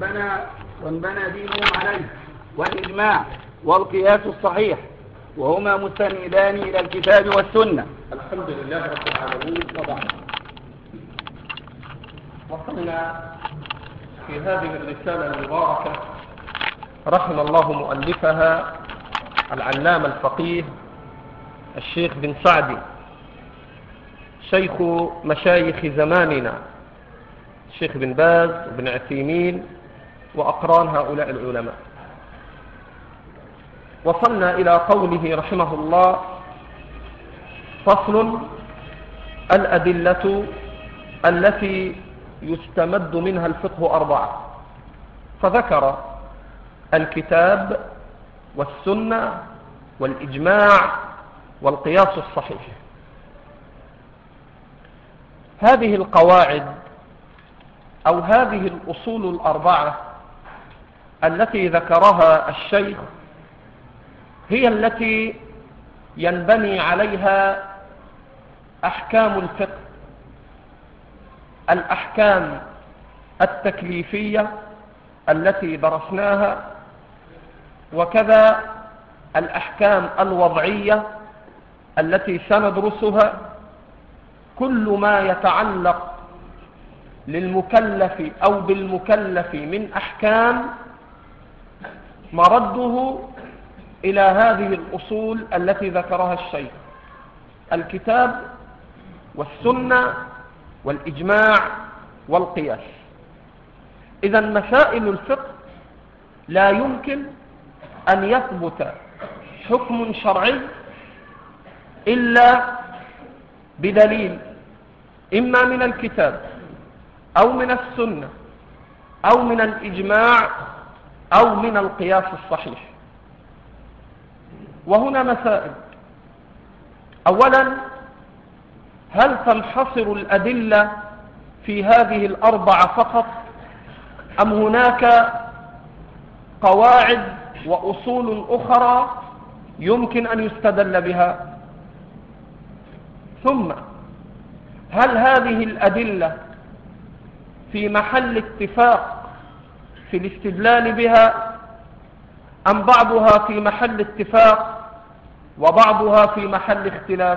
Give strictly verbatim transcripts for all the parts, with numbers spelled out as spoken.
وانبنى, وانبنى دينهم عليه، والإجماع والقياس الصحيح، وهما مستندان إلى الكتاب والسنة. الحمد لله رب العالمين، وبعد. وصلنا في هذه الرسالة المباركة رحم الله مؤلفها العلامة الفقيه الشيخ بن سعدي، شيخ مشايخ زماننا، الشيخ بن باز وبن عثيمين وأقران هؤلاء العلماء. وصلنا إلى قوله رحمه الله: فصل: الأدلة التي يستمد منها الفقه أربعة. فذكر الكتاب والسنة والإجماع والقياس الصحيح. هذه القواعد أو هذه الأصول الأربعة التي ذكرها الشيخ هي التي ينبني عليها أحكام الفقه، الأحكام التكليفية التي درسناها، وكذا الأحكام الوضعية التي سندرسها. كل ما يتعلق للمكلف أو بالمكلف من أحكام مرده إلى هذه الأصول التي ذكرها الشيخ: الكتاب والسنة والإجماع والقياس. إذا مسائل الفقه لا يمكن أن يثبت حكم شرعي إلا بدليل، إما من الكتاب أو من السنة أو من الإجماع أو من القياس الصحيح. وهنا مسائل: أولا، هل تنحصر الأدلة في هذه الأربعة فقط، أم هناك قواعد وأصول أخرى يمكن أن يستدل بها؟ ثم هل هذه الأدلة في محل اتفاق في الاستدلال بها، أم بعضها في محل اتفاق وبعضها في محل اختلاف؟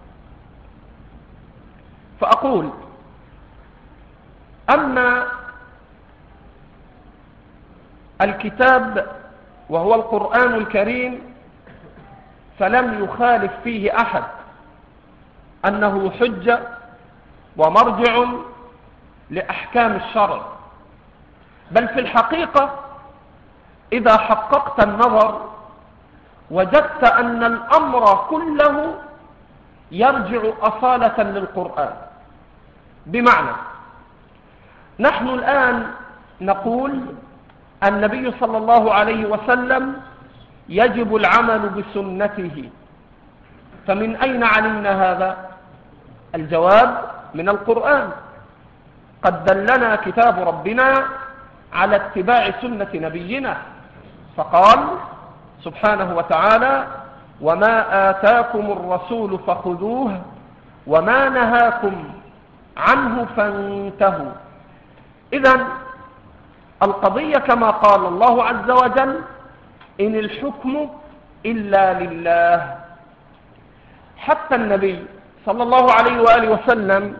فأقول: أما الكتاب وهو القرآن الكريم فلم يخالف فيه أحد أنه حجة ومرجع لأحكام الشرع، بل في الحقيقة إذا حققت النظر وجدت أن الأمر كله يرجع أصالة للقرآن. بمعنى، نحن الآن نقول النبي صلى الله عليه وسلم يجب العمل بسنته، فمن أين علمنا هذا؟ الجواب: من القرآن. قد دلنا كتاب ربنا على اتباع سنة نبينا، فقال سبحانه وتعالى: وما آتاكم الرسول فخذوه وما نهاكم عنه فانتهوا. إذن القضية كما قال الله عز وجل: إن الحكم إلا لله. حتى النبي صلى الله عليه وآله وسلم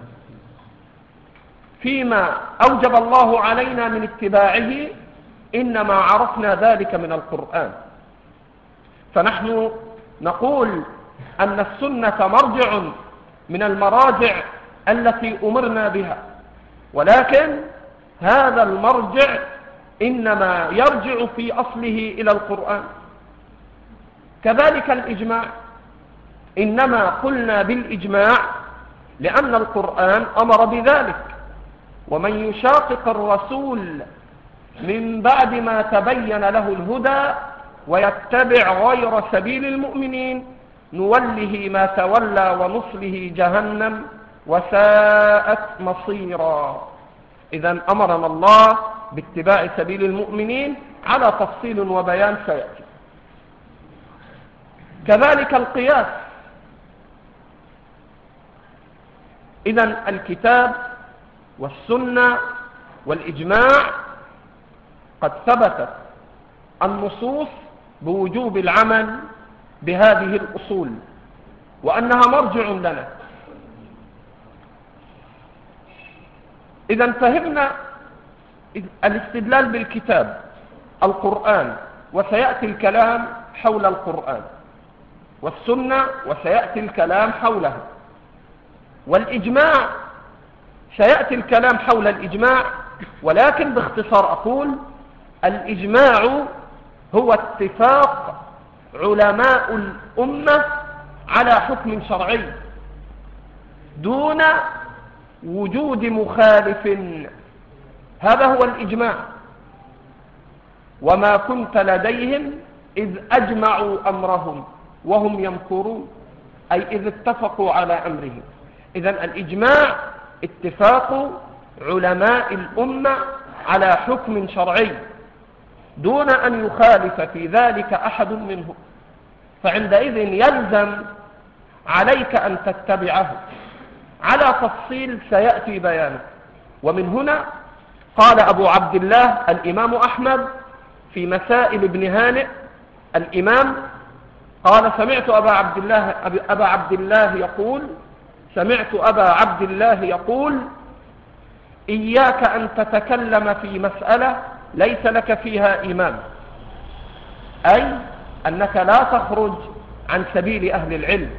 فيما أوجب الله علينا من اتباعه إنما عرفنا ذلك من القرآن. فنحن نقول أن السنة مرجع من المراجع التي أمرنا بها، ولكن هذا المرجع إنما يرجع في أصله إلى القرآن. كذلك الإجماع، إنما قلنا بالإجماع لأن القرآن أمر بذلك: ومن يشاقق الرسول من بعد ما تبين له الهدى ويتبع غير سبيل المؤمنين نوله ما تولى ونصله جهنم وساءت مصيرا. إذن أمرنا الله باتباع سبيل المؤمنين على تفصيل وبيان سيأتي. كذلك القياس. إذن الكتاب والسنة والإجماع قد ثبتت النصوص بوجوب العمل بهذه الأصول وأنها مرجع لنا. إذا فهمنا الاستدلال بالكتاب القرآن، وسيأتي الكلام حول القرآن، والسنة وسيأتي الكلام حولها، والإجماع سيأتي الكلام حول الإجماع، ولكن باختصار أقول الإجماع هو اتفاق علماء الأمة على حكم شرعي دون وجود مخالف. هذا هو الإجماع. وما كنت لديهم إذ أجمعوا أمرهم وهم يمكرون، أي إذ اتفقوا على أمرهم. إذن الإجماع اتفاق علماء الأمة على حكم شرعي دون أن يخالف في ذلك أحد منهم، فعندئذ يلزم عليك أن تتبعه على تفصيل سيأتي بيانه. ومن هنا قال أبو عبد الله الإمام أحمد في مسائل ابن هانئ الإمام، قال سمعت أبا عبد الله, أبا عبد الله يقول سمعت أبا عبد الله يقول إياك أن تتكلم في مسألة ليس لك فيها إمام، أي أنك لا تخرج عن سبيل أهل العلم.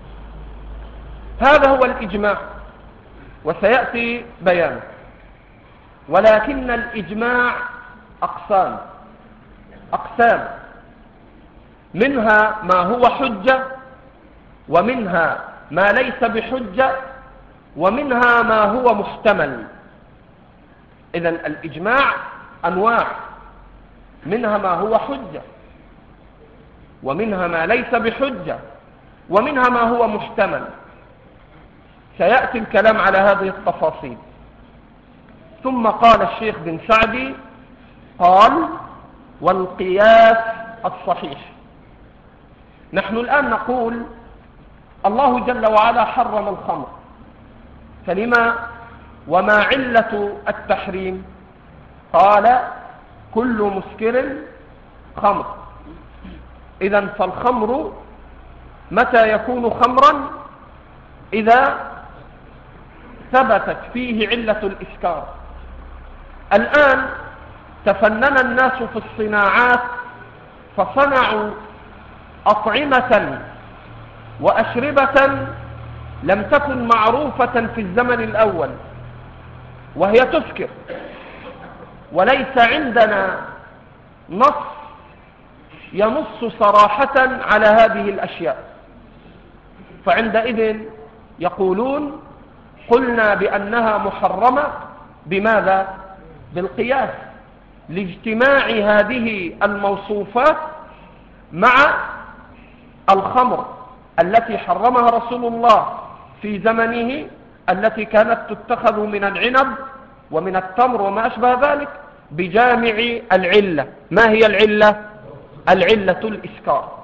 هذا هو الإجماع وسيأتي بيانه. ولكن الإجماع أقسام أقسام منها ما هو حجة، ومنها ما ليس بحجة، ومنها ما هو محتمل. إذن الإجماع أنواع، منها ما هو حجة، ومنها ما ليس بحجة، ومنها ما هو محتمل. سيأتي الكلام على هذه التفاصيل. ثم قال الشيخ بن سعدي قال والقياس الصحيح. نحن الآن نقول الله جل وعلا حرم الخمر، فلما وما علة التحريم؟ قال كل مسكر خمر. إذن فالخمر متى يكون خمرا؟ إذا ثبتت فيه علة الإسكار. الآن تفنن الناس في الصناعات فصنعوا أطعمة وأشربة لم تكن معروفة في الزمن الأول، وهي تسكر، وليس عندنا نص ينص صراحة على هذه الأشياء. فعندئذ يقولون قلنا بأنها محرمة بماذا؟ بالقياس، لاجتماع هذه الموصوفات مع الخمر التي حرمها رسول الله في زمنه، التي كانت تتخذ من العنب ومن التمر وما أشبه ذلك بجامع العلة. ما هي العلة؟ العلة الإسكار.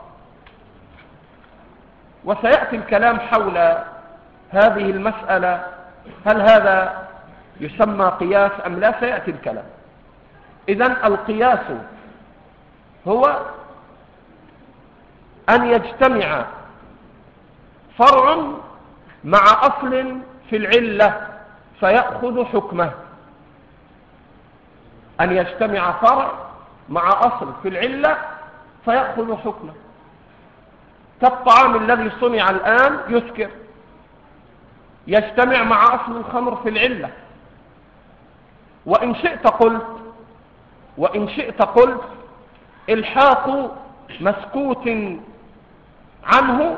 وسيأتي الكلام حول هذه المسألة، هل هذا يسمى قياس أم لا؟ سيأتي الكلام. إذن القياس هو أن يجتمع فرع مع أصل في العلة فيأخذ حكمه. أن يجتمع فرع مع أصل في العلة فيأخذ حكمه. كالطعام الذي صنع الآن يسكر، يجتمع مع أصل الخمر في العلة. وإن شئت قلت وإن شئت قلت الحاق مسكوت عنه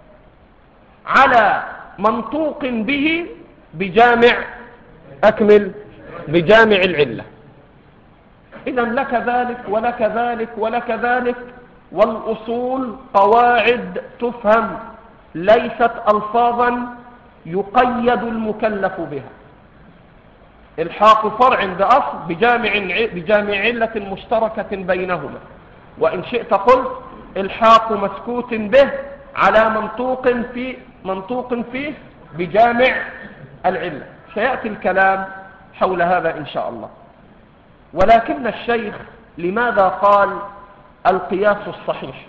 على منطوق به بجامع أكمل بجامع العلة. إذن لك ذلك ولك ذلك ولك ذلك، والأصول قواعد تفهم، ليست ألفاظا يقيد المكلف بها. الحاق فرع بأصل بجامع بجامع علة مشتركة بينهما. وإن شئت قلت الحاق مسكوت به على منطوق في منطوق فيه بجامع العلة. سيأتي الكلام حول هذا إن شاء الله. ولكن الشيخ لماذا قال القياس الصحيح؟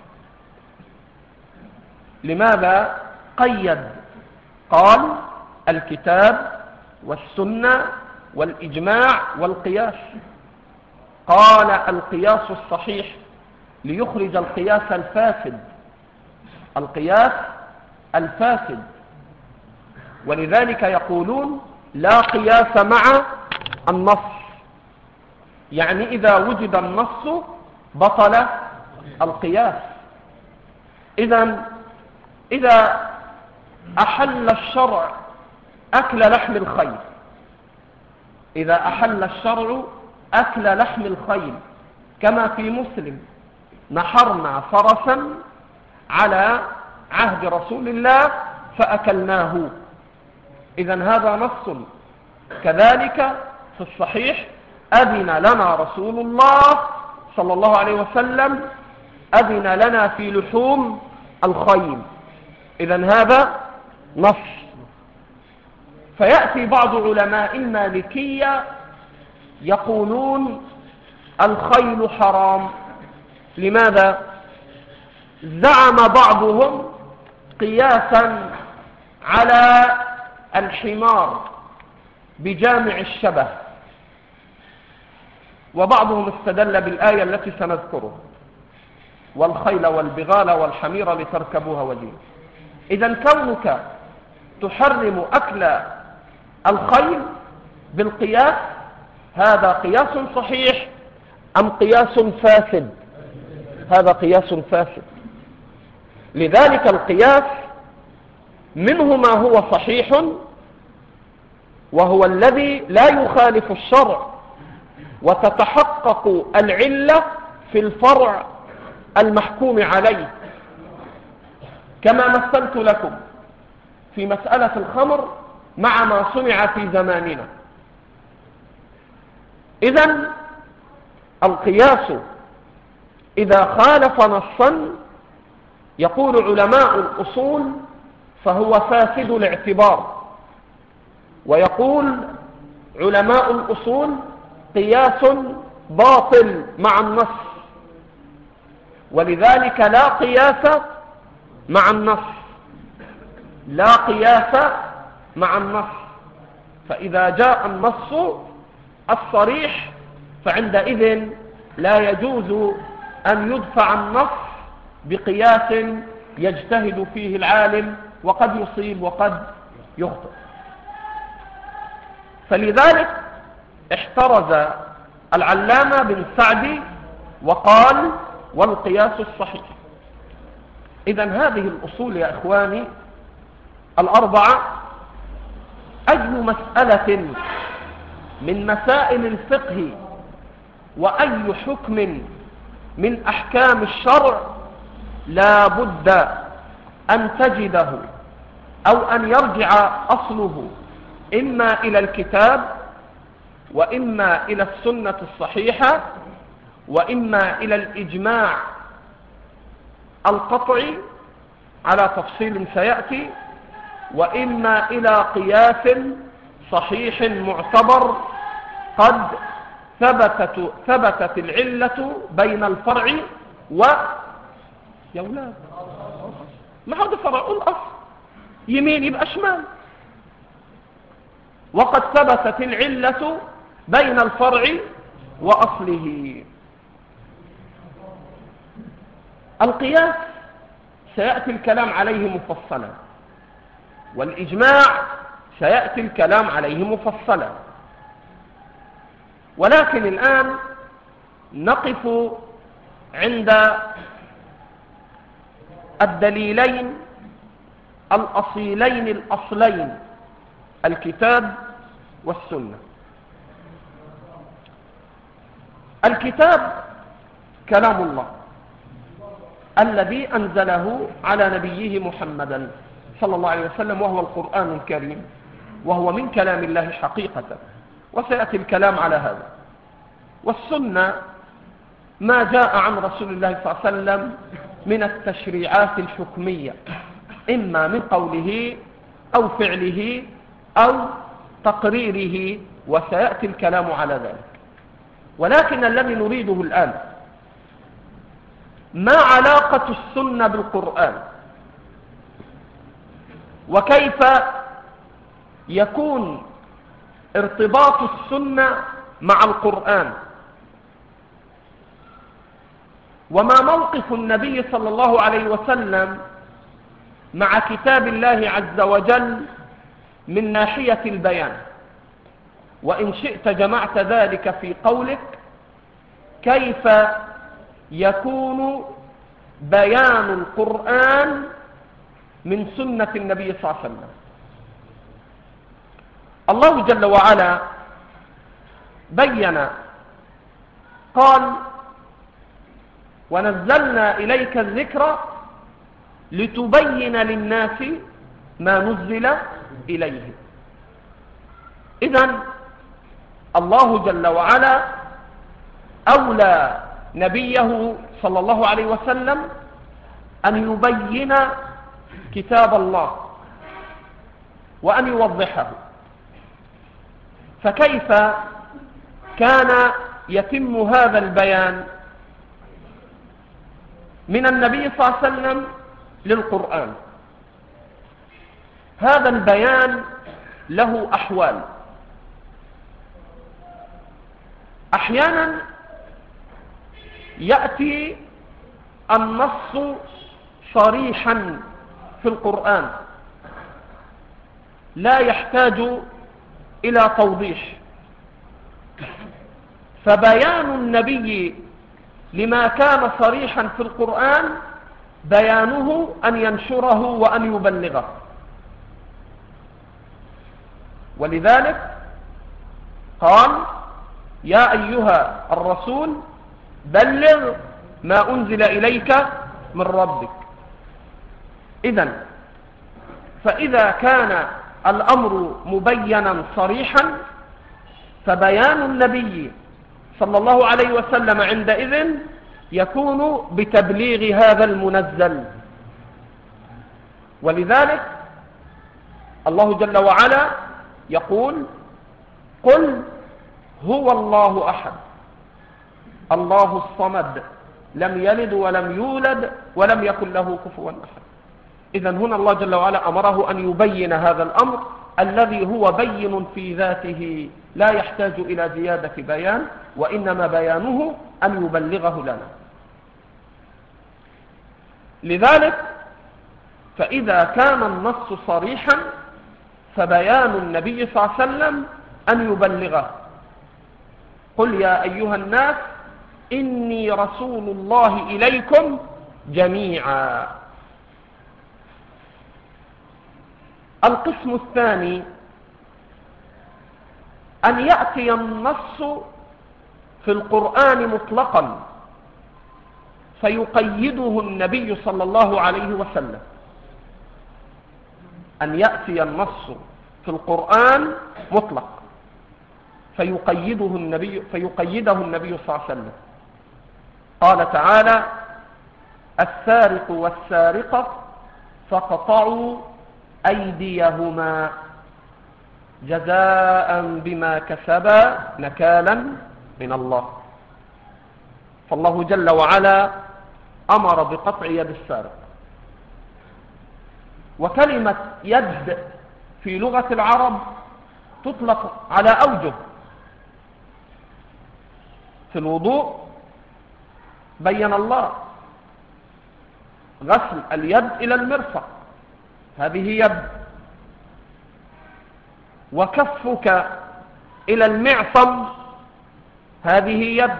لماذا قيد؟ قال الكتاب والسنة والإجماع والقياس. قال القياس الصحيح ليخرج القياس الفاسد، القياس الفاسد. ولذلك يقولون لا قياس مع النص، يعني إذا وجد النص بطل القياس. إذن إذا أحل الشرع أكل لحم الخيل، إذا أحل الشرع أكل لحم الخيل كما في مسلم: نحرنا فرسا على عهد رسول الله فأكلناه. إذن هذا نص. كذلك في الصحيح: أذن لنا رسول الله صلى الله عليه وسلم، أذن لنا في لحوم الخيل. إذن هذا نص. فيأتي بعض علماء المالكية يقولون الخيل حرام. لماذا؟ زعم بعضهم قياسا على الحمار بجامع الشبه، وبعضهم استدل بالآية التي سنذكرها: والخيل والبغال والحمير لتركبوها وزينة. إذن كونك تحرم أكل الخيل بالقياس، هذا قياس صحيح أم قياس فاسد؟ هذا قياس فاسد. لذلك القياس منه ما هو صحيح وهو الذي لا يخالف الشرع وتتحقق العلة في الفرع المحكوم عليه، كما مثلت لكم في مسألة الخمر مع ما صنع في زماننا. إذن القياس إذا خالف نصا يقول علماء الأصول فهو فاسد الاعتبار، ويقول علماء الأصول قياس باطل مع النص. ولذلك لا قياس مع النص، لا قياس مع النص. فإذا جاء النص الصريح فعندئذ لا يجوز أن يدفع النص بقياس يجتهد فيه العالم وقد يصيب وقد يخطئ. فلذلك احترز العلامة بن سعدي وقال والقياس الصحيح. إذن هذه الأصول يا إخواني الأربعة أي مسألة من مسائل الفقه وأي حكم من أحكام الشرع لا بد أن تجده أو أن يرجع أصله إما إلى الكتاب وإما إلى السنة الصحيحة وإما إلى الإجماع القطعي على تفصيل سيأتي، وإما إلى قياس صحيح معتبر قد ثبتت, ثبتت العلة بين الفرع و يا أولاد ما هذا فرع الأصل، يمين يبقى شمال، وقد ثبتت العلة بين الفرع وأصله. القياس سيأتي الكلام عليه مفصلا، والإجماع سيأتي الكلام عليه مفصلا، ولكن الآن نقف عند الدليلين الأصيلين الأصلين: الكتاب والسنة. الكتاب كلام الله الذي أنزله على نبيه محمدا صلى الله عليه وسلم، وهو القرآن الكريم، وهو من كلام الله حقيقة، وسيأتي الكلام على هذا. والسنة ما جاء عن رسول الله صلى الله عليه وسلم من التشريعات الحكمية، إما من قوله أو فعله أو تقريره، وسيأتي الكلام على ذلك. ولكن الذي نريده الآن ما علاقة السنة بالقرآن، وكيف يكون ارتباط السنة مع القرآن، وما موقف النبي صلى الله عليه وسلم مع كتاب الله عز وجل من ناحية البيان. وإن شئت جمعت ذلك في قولك كيف يكون بيان القرآن من سنة النبي صلى الله عليه وسلم. الله جل وعلا بين قال: ونزلنا إليك الذكر لتبين للناس ما نزل إليهم. إذن الله جل وعلا أولى نبيه صلى الله عليه وسلم أن يبين كتاب الله وأن يوضحه. فكيف كان يتم هذا البيان من النبي صلى الله عليه وسلم للقرآن؟ هذا البيان له أحوال. أحيانا يأتي النص صريحا في القرآن لا يحتاج إلى توضيح، فبيان النبي لما كان صريحا في القرآن بيانه أن ينشره وأن يبلغه. ولذلك قال: يا أيها الرسول بلغ ما أنزل إليك من ربك. إذن فإذا كان الأمر مبينا صريحا فبيان النبي صلى الله عليه وسلم عندئذ يكون بتبليغ هذا المنزل. ولذلك الله جل وعلا يقول: قل هو الله أحد الله الصمد لم يلد ولم يولد ولم يكن له كفوا أحد. إذن هنا الله جل وعلا أمره أن يبين هذا الأمر الذي هو بين في ذاته لا يحتاج إلى زيادة بيان، وإنما بيانه أن يبلغه لنا. لذلك فإذا كان النص صريحا فبيان النبي صلى الله عليه وسلم أن يبلغه. قل يا أيها الناس إني رسول الله إليكم جميعا. القسم الثاني أن يأتي النص في القرآن مطلقا فيقيده النبي صلى الله عليه وسلم. أن يأتي النص في القرآن مطلق فيقيده النبي فيقيده النبي صلى الله عليه وسلم. قال تعالى: السارق والسارقة فاقطعوا أيديهما جزاء بما كسبا نكالا من الله. فالله جل وعلا أمر بقطع يد السارق. وكلمة يد في لغة العرب تطلق على أوجه. في الوضوء بين الله غسل اليد إلى المرفق، هذه يد. وكفك إلى المعصم، هذه يد.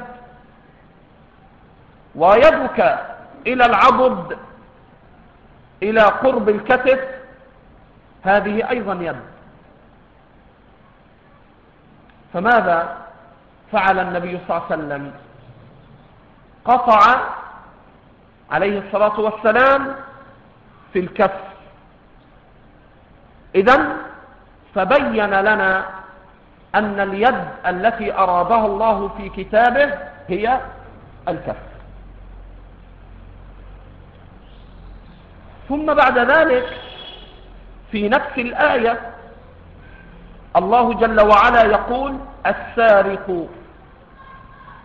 ويدك إلى العضد إلى قرب الكتف، هذه أيضا يد. فماذا فعل النبي صلى الله عليه وسلم؟ قطع عليه الصلاة والسلام في الكف. إذن فبين لنا أن اليد التي أرادها الله في كتابه هي الكف. ثم بعد ذلك في نفس الآية الله جل وعلا يقول: السارق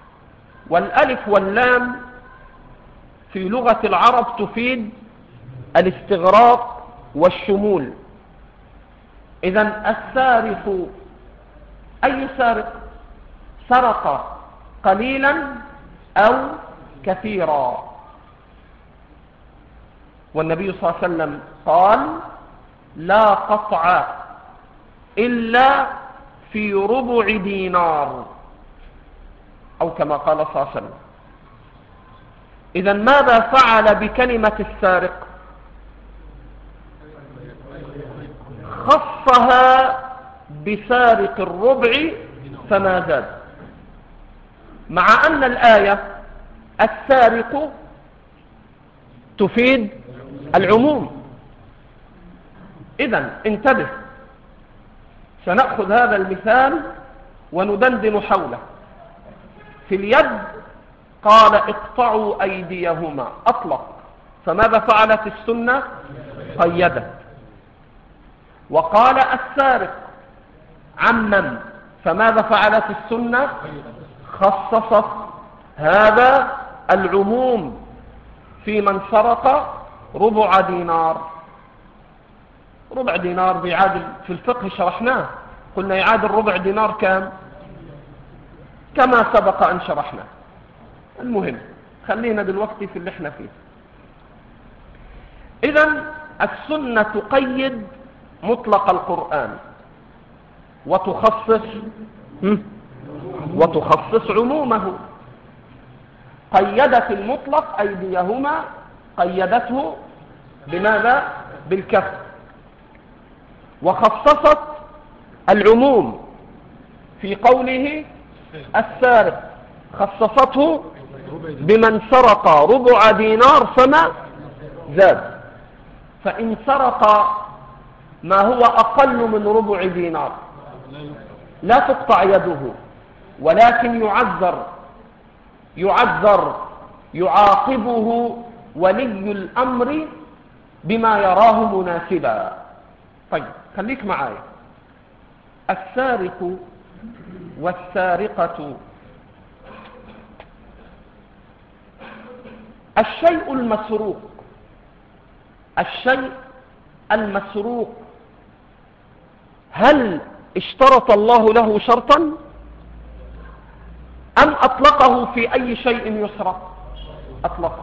والألف واللام في لغة العرب تفيد الاستغراق والشمول. إذن السارق، أي سارق؟ سرق قليلا أو كثيرا. والنبي صلى الله عليه وسلم قال لا قطع إلا في ربع دينار، أو كما قال صلى الله عليه وسلم. إذن ماذا فعل بكلمة السارق؟ خصها بسارق الربع فما زاد، مع أن الآية السارق تفيد العموم. إذن انتبه، سنأخذ هذا المثال وندندن حوله. في اليد قال اقطعوا أيديهما، أطلق، فماذا فعلت السنة؟ قيدت. وقال السارق عمم، فماذا فعلت السنة؟ خصصت هذا العموم في من سرق ربع دينار. ربع دينار بيعادل في الفقه شرحناه، قلنا يعادل ربع دينار كام؟ كما سبق أن شرحنا. المهم خلينا دلوقتي في اللي احنا فيه. إذن السنة تقيد مطلق القرآن وتخصص وتخصص عمومه. قيدت المطلق أيديهما، قيدته بماذا؟ بالكف. وخصصت العموم في قوله السارق، خصصته بمن سرق ربع دينار فما زاد. فإن سرق ما هو أقل من ربع دينار لا تقطع يده، ولكن يعذر يعذر يعاقبه ولي الأمر بما يراه مناسبا. طيب خليك معايا. السارق والسارقة الشيء المسروق، الشيء المسروق هل اشترط الله له شرطا أم أطلقه في أي شيء يسرق؟ أطلقه.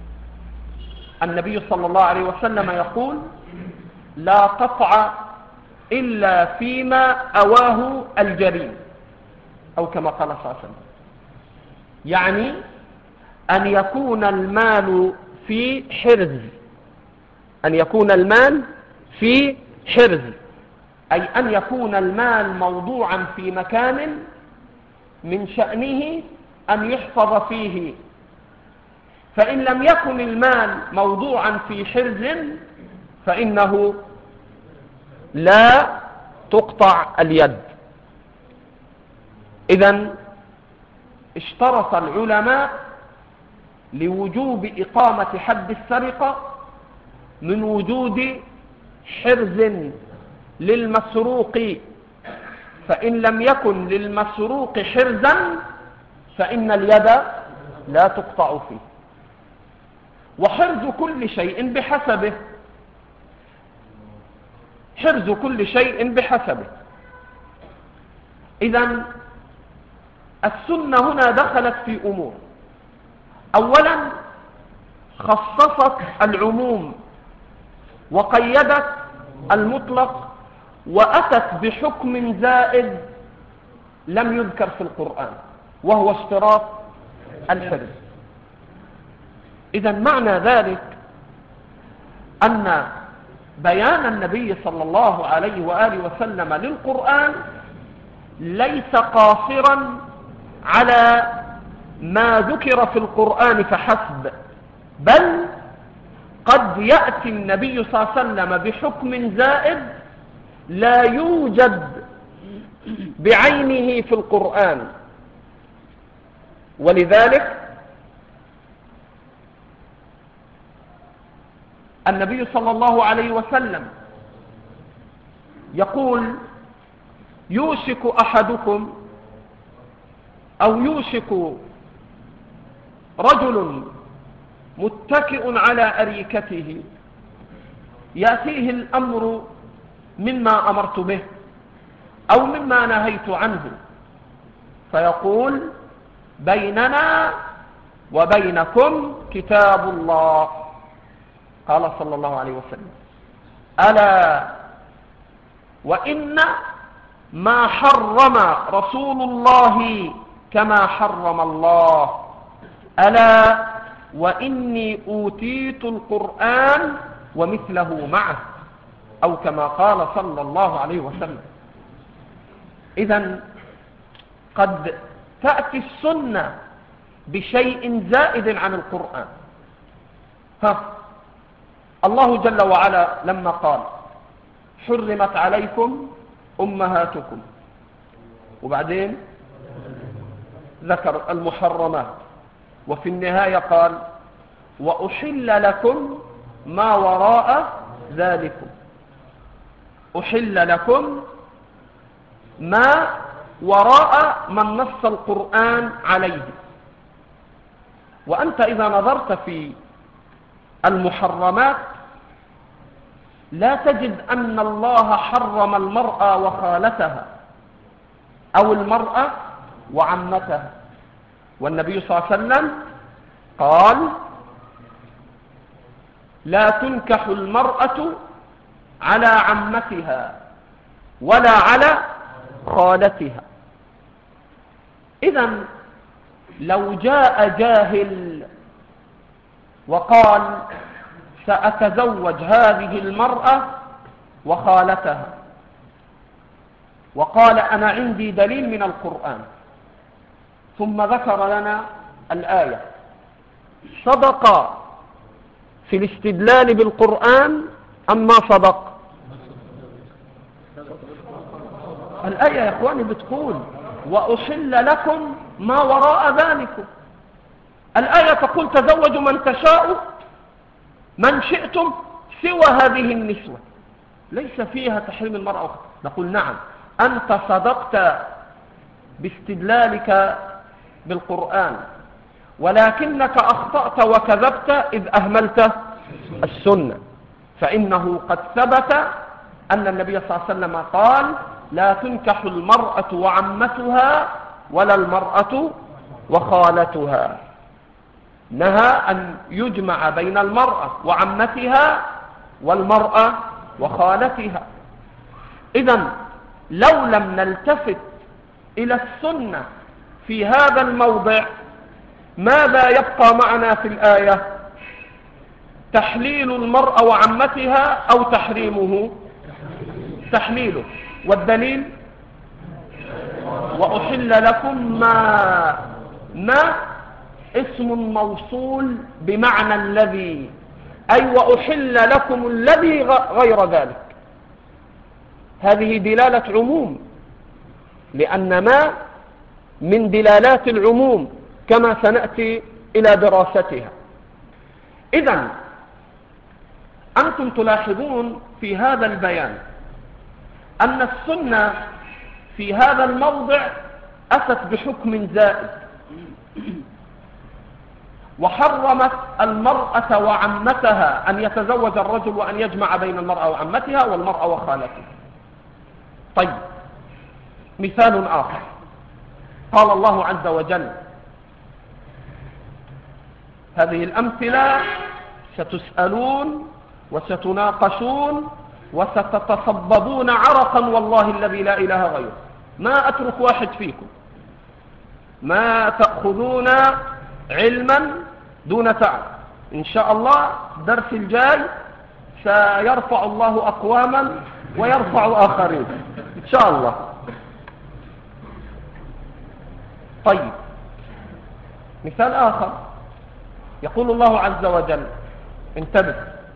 النبي صلى الله عليه وسلم يقول لا قطع إلا فيما أواه الجريم، أو كما قال صلى الله عليه وسلم، يعني أن يكون المال في حرز، أن يكون المال في حرز، أي أن يكون المال موضوعا في مكان من شأنه أن يحفظ فيه. فإن لم يكن المال موضوعا في حرز فإنه لا تقطع اليد. إذن اشترط العلماء لوجوب إقامة حد السرقة من وجود حرز للمسروق، فإن لم يكن للمسروق حرزا فإن اليد لا تقطع فيه. وحرز كل شيء بحسبه، حرز كل شيء بحسبه. إذن السنة هنا دخلت في أمور. أولا خصصت العموم وقيدت المطلق وأتت بحكم زائد لم يذكر في القرآن، وهو اشتراط الحرز. إذن معنى ذلك أن بيان النبي صلى الله عليه وآله وسلم للقرآن ليس قاصرا على ما ذكر في القرآن فحسب، بل قد يأتي النبي صلى الله عليه وسلم بحكم زائد لا يوجد بعينه في القرآن. ولذلك النبي صلى الله عليه وسلم يقول يوشك أحدكم أو يوشك رجل متكئ على أريكته يأتيه الأمر مما أمرت به أو مما نهيت عنه، فيقول بيننا وبينكم كتاب الله. قال صلى الله عليه وسلم: ألا وإن ما حرم رسول الله كما حرم الله، ألا وإني أوتيت القرآن ومثله معه، أو كما قال صلى الله عليه وسلم. إذن قد تأتي السنة بشيء زائد عن القرآن. ها الله جل وعلا لما قال: حرمت عليكم أمهاتكم، وبعدين ذكر المحرمات، وفي النهاية قال: وأحل لكم ما وراء ذلكم. أحل لكم ما وراء من نص القرآن عليه. وأنت إذا نظرت في المحرمات لا تجد أن الله حرم المرأة وخالتها أو المرأة وعمتها، والنبي صلى الله عليه وسلم قال: لا تنكح المرأة على عمتها ولا على خالتها. إذن لو جاء جاهل وقال: سأتزوج هذه المرأة وخالتها، وقال: أنا عندي دليل من القرآن، ثم ذكر لنا الآية، صدق في الاستدلال بالقرآن أم ما صدق؟ الآية يا إخواني بتقول: وأحل لكم ما وراء ذلكم. الآية تقول: تزوجوا من تشاء من شئتم سوى هذه النسوة. ليس فيها تحريم المرأة أخرى. نقول: نعم، أنت صدقت باستدلالك بالقرآن، ولكنك أخطأت وكذبت إذ أهملت السنة، فإنه قد ثبت أن النبي صلى الله عليه وسلم قال: لا تنكح المرأة وعمتها ولا المرأة وخالتها. نهى أن يجمع بين المرأة وعمتها والمرأة وخالتها. إذن لو لم نلتفت إلى السنة في هذا الموضع ماذا يبقى معنا في الآية؟ تحليل المرأة وعمتها أو تحريمه؟ تحليله. والدليل: وأحل لكم ما ما اسم موصول بمعنى الذي، أي وأحل لكم الذي غير ذلك. هذه دلالة عموم، لأن ما من دلالات العموم كما سنأتي إلى دراستها. إذن أنتم تلاحظون في هذا البيان أن السنة في هذا الموضع أتت بحكم زائد، وحرمت المرأة وعمتها أن يتزوج الرجل وأن يجمع بين المرأة وعمتها والمرأة وخالتها. طيب، مثال آخر، قال الله عز وجل: هذه الأمثلة ستسألون وستناقشون وستتصببون عرقا والله الذي لا إله غيره، ما أترك واحد فيكم، ما تأخذون علما دون تعب. إن شاء الله درس الجاي سيرفع الله أقواما ويرفع آخرين إن شاء الله. طيب، مثال آخر، يقول الله عز وجل: انتبه،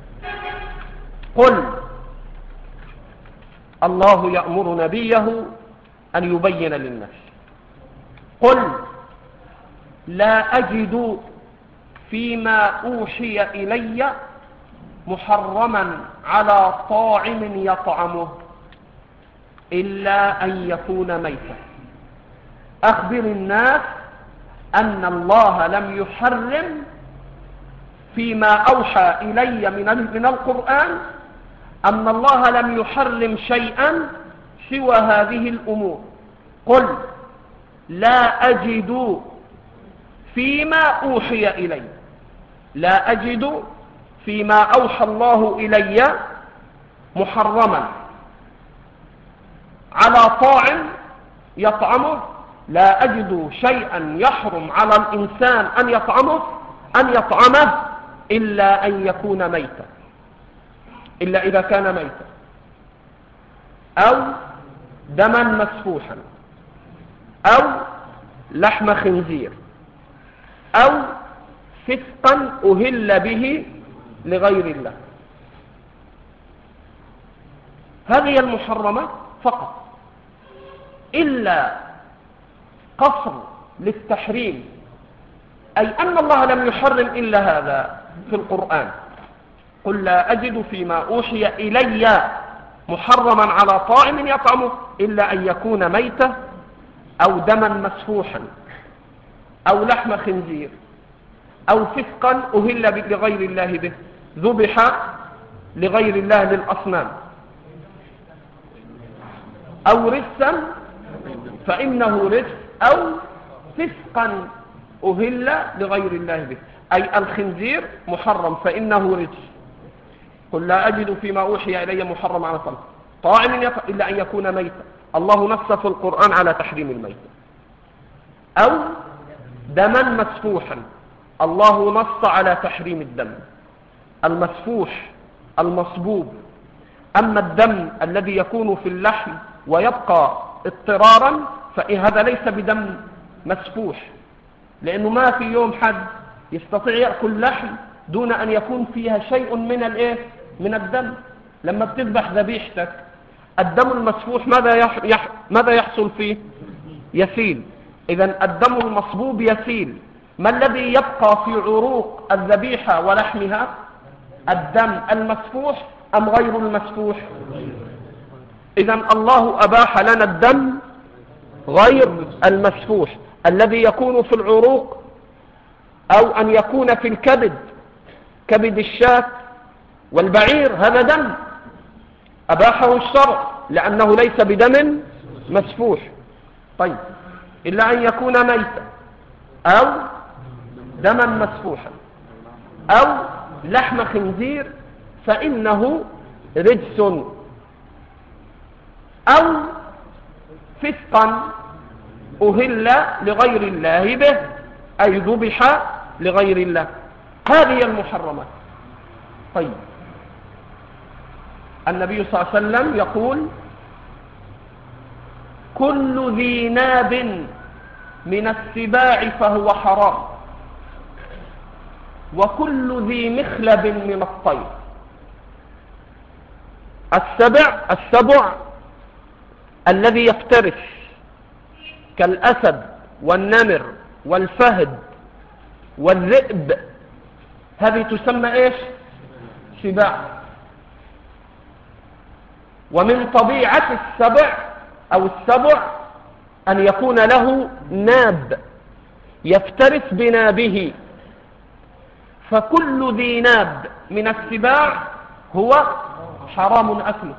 قل الله يأمر نبيه أن يبين للناس، قل لا أجد فيما أوحي إلي محرما على طاعم يطعمه إلا أن يكون ميتا. أخبر الناس أن الله لم يحرم فيما أوحى إلي من القرآن، أن الله لم يحرم شيئا سوى هذه الأمور. قل لا أجد فيما أوحي إلي، لا أجد فيما أوحى الله إلي محرما على طاعم يطعمه، لا أجد شيئا يحرم على الإنسان أن يطعمه أن يطعمه إلا أن يكون ميتا، إلا إذا كان ميتا أو دما مسفوحا أو لحم خنزير أو فسقا أهل به لغير الله. هذه المحرمات فقط، إلا قصر للتحريم، أي أن الله لم يحرم إلا هذا في القرآن. قل لا أجد فيما أوحي إلي محرما على طاعم يطعمه إلا أن يكون ميتة أو دما مسفوحا أو لحم خنزير أو فسقا أهل لغير الله به، ذبح لغير الله للأصنام، أو رجسا فإنه رجس، أو فسقا أهل لغير الله به، أي الخنزير محرم فإنه رجس. قل لا أجد فيما أوحي إلي محرم على طعام طاعم إلا أن يكون ميتا، الله نص في القرآن على تحريم الميت. أو دما مسفوحا، الله نص على تحريم الدم المسفوح المصبوب. أما الدم الذي يكون في اللحم ويبقى اضطرارا فهذا ليس بدم مسفوح، لأنه ما في يوم حد يستطيع يأكل لحم دون أن يكون فيها شيء من الايه من الدم. لما بتذبح ذبيحتك الدم المسفوح ماذا يح... يح... ماذا يحصل فيه؟ يسيل. إذا الدم المصبوب يسيل. ما الذي يبقى في عروق الذبيحة ولحمها؟ الدم المسفوح أم غير المسفوح؟ إذا الله أباح لنا الدم غير المسفوح الذي يكون في العروق أو أن يكون في الكبد، كبد الشاة والبعير، هذا دم أباحه الشرع لأنه ليس بدم مسفوح. طيب، إلا أن يكون ميتا أو دما مسفوحا أو لحم خنزير فإنه رجس، أو فسقا أهل لغير الله به، أي ذبح لغير الله. هذه المحرمات. طيب، النبي صلى الله عليه وسلم يقول كل ذي ناب من السباع فهو حرام، وكل ذي مخلب من الطير. السبع السبع الذي يفترس كالأسد والنمر والفهد والذئب، هذه تسمى ايش؟ سباع. ومن طبيعة السبع أو السبع أن يكون له ناب يفترس بنابه، فكل ذي ناب من السباع هو حرام أكله.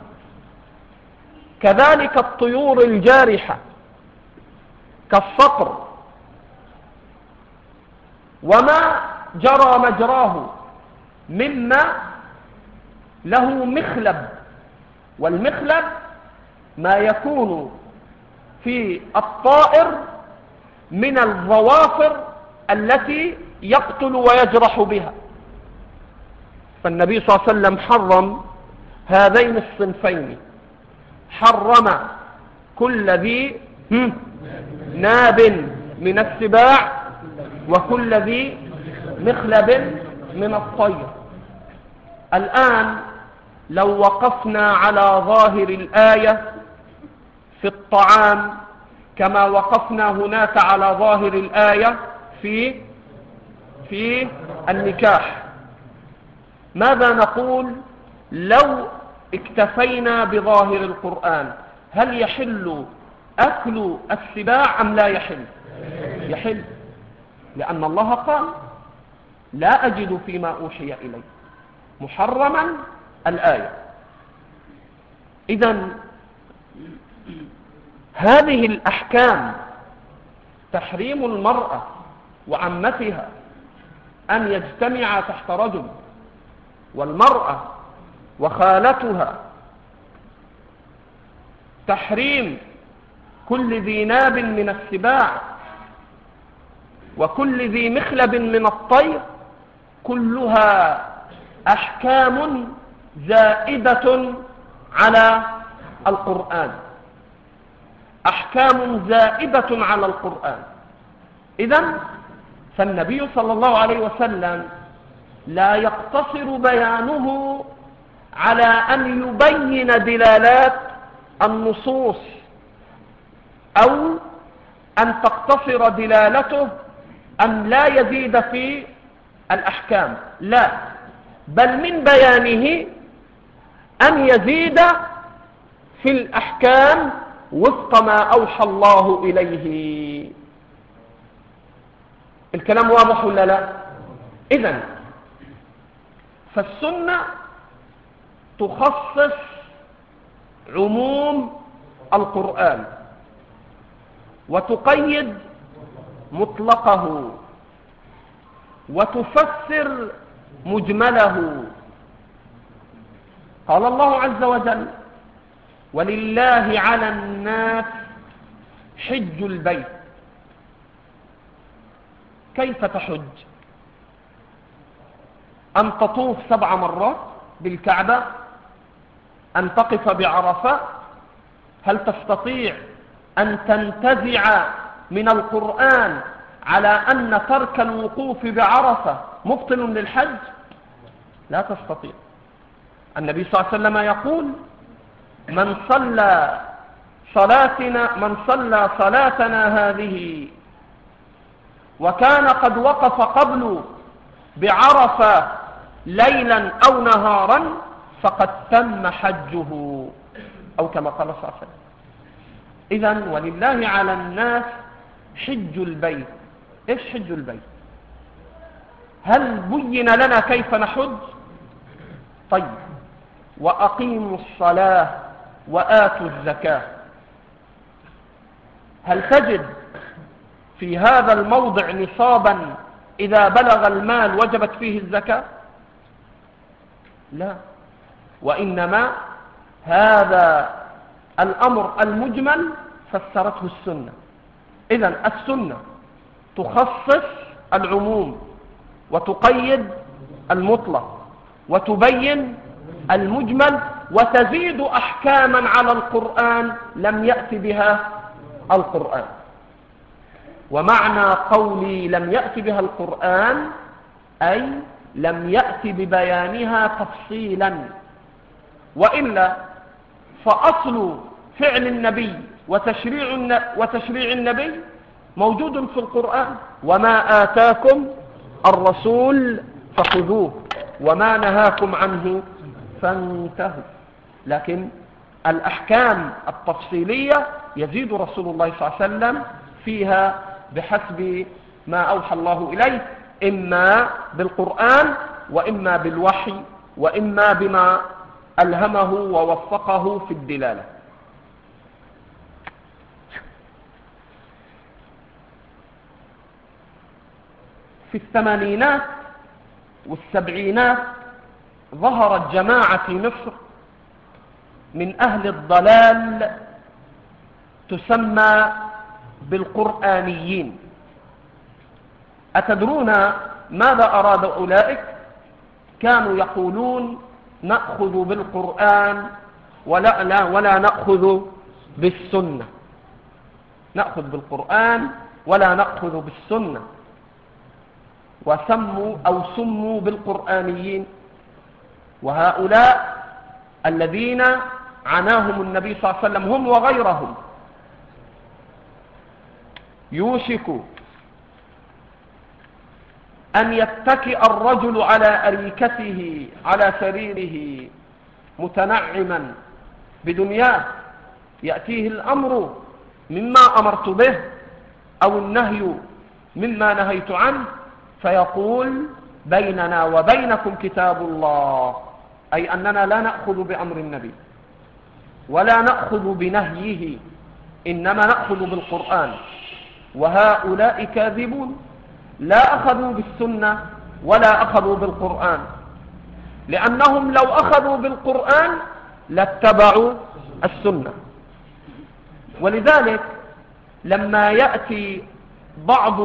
كذلك الطيور الجارحة كالصقر وما جرى مجراه مما له مخلب، والمخلب ما يكون في الطائر من الظوافر التي يقتل ويجرح بها. فالنبي صلى الله عليه وسلم حرم هذين الصنفين، حرم كل ذي ناب من السباع وكل ذي مخلب من الطير. الآن لو وقفنا على ظاهر الآية في الطعام كما وقفنا هناك على ظاهر الآية في في النكاح، ماذا نقول لو اكتفينا بظاهر القرآن؟ هل يحل أكل السباع أم لا يحل؟ يحل. لأن الله قال لا أجد فيما أوحي إلي محرما الآية. إذن هذه الأحكام تحريم المرأة وعمتها أن يجتمعا تحت رجل، والمرأة وخالتها، تحريم كل ذي ناب من السباع وكل ذي مخلب من الطير، كلها أحكام زائدة على القرآن، أحكام زائدة على القرآن. إذن فالنبي صلى الله عليه وسلم لا يقتصر بيانه على أن يبين دلالات النصوص أو أن تقتصر دلالته أن لا يزيد في الأحكام، لا، بل من بيانه أن يزيد في الأحكام وفق ما أوحى الله إليه. الكلام واضح ولا لا؟ إذن فالسنة تخصص عموم القرآن وتقيد مطلقه وتفسر مجمله. قال الله عز وجل ولله على الناس حج البيت. كيف تحج؟ أن تطوف سبع مرات بالكعبة؟ أن تقف بعرفة؟ هل تستطيع أن تنتزع من القرآن على أن ترك الوقوف بعرفة مبطل للحج؟ لا تستطيع. النبي صلى الله عليه وسلم يقول من صلى صلاتنا من صلى صلاتنا هذه وكان قد وقف قبل بعرفة ليلا أو نهارا فقد تم حجه، أو كما قال صلى الله عليه وسلم. إذن ولله على الناس حج البيت. إيش حج البيت؟ هل بين لنا كيف نحج؟ طيب، وأقيموا الصلاة وآتوا الزكاة. هل تجد في هذا الموضع نصابا إذا بلغ المال وجبت فيه الزكاة؟ لا، وإنما هذا الأمر المجمل فسرته السنة. إذن السنة تخصص العموم وتقيد المطلق وتبين المجمل وتزيد أحكاما على القرآن لم يأت بها القرآن. ومعنى قولي لم يأت بها القرآن أي لم يأت ببيانها تفصيلا، وإلا فأصل فعل النبي وتشريع وتشريع النبي موجود في القرآن. وما آتاكم الرسول فخذوه وما نهاكم عنه فانتهوا. لكن الأحكام التفصيلية يزيد رسول الله صلى الله عليه وسلم فيها بحسب ما أوحى الله إليه، إما بالقرآن وإما بالوحي وإما بما ألهمه ووفقه في الدلالة. في الثمانينات والسبعينات ظهرت جماعة في مصر من أهل الضلال تسمى بالقرآنيين. أتدرون ماذا أراد أولئك؟ كانوا يقولون نأخذ بالقرآن ولا, لا ولا نأخذ بالسنة، نأخذ بالقرآن ولا نأخذ بالسنة، وسموا أو سموا بالقرآنيين. وهؤلاء الذين عناهم النبي صلى الله عليه وسلم هم وغيرهم يوشك أن يتكئ الرجل على أريكته على سريره متنعما بدنياه، يأتيه الأمر مما أمرت به أو النهي مما نهيت عنه، فيقول بيننا وبينكم كتاب الله، أي أننا لا نأخذ بأمر النبي ولا نأخذ بنهيه، إنما نأخذ بالقرآن. وهؤلاء كاذبون، لا أخذوا بالسنة ولا أخذوا بالقرآن، لأنهم لو أخذوا بالقرآن لاتبعوا السنة. ولذلك لما يأتي بعض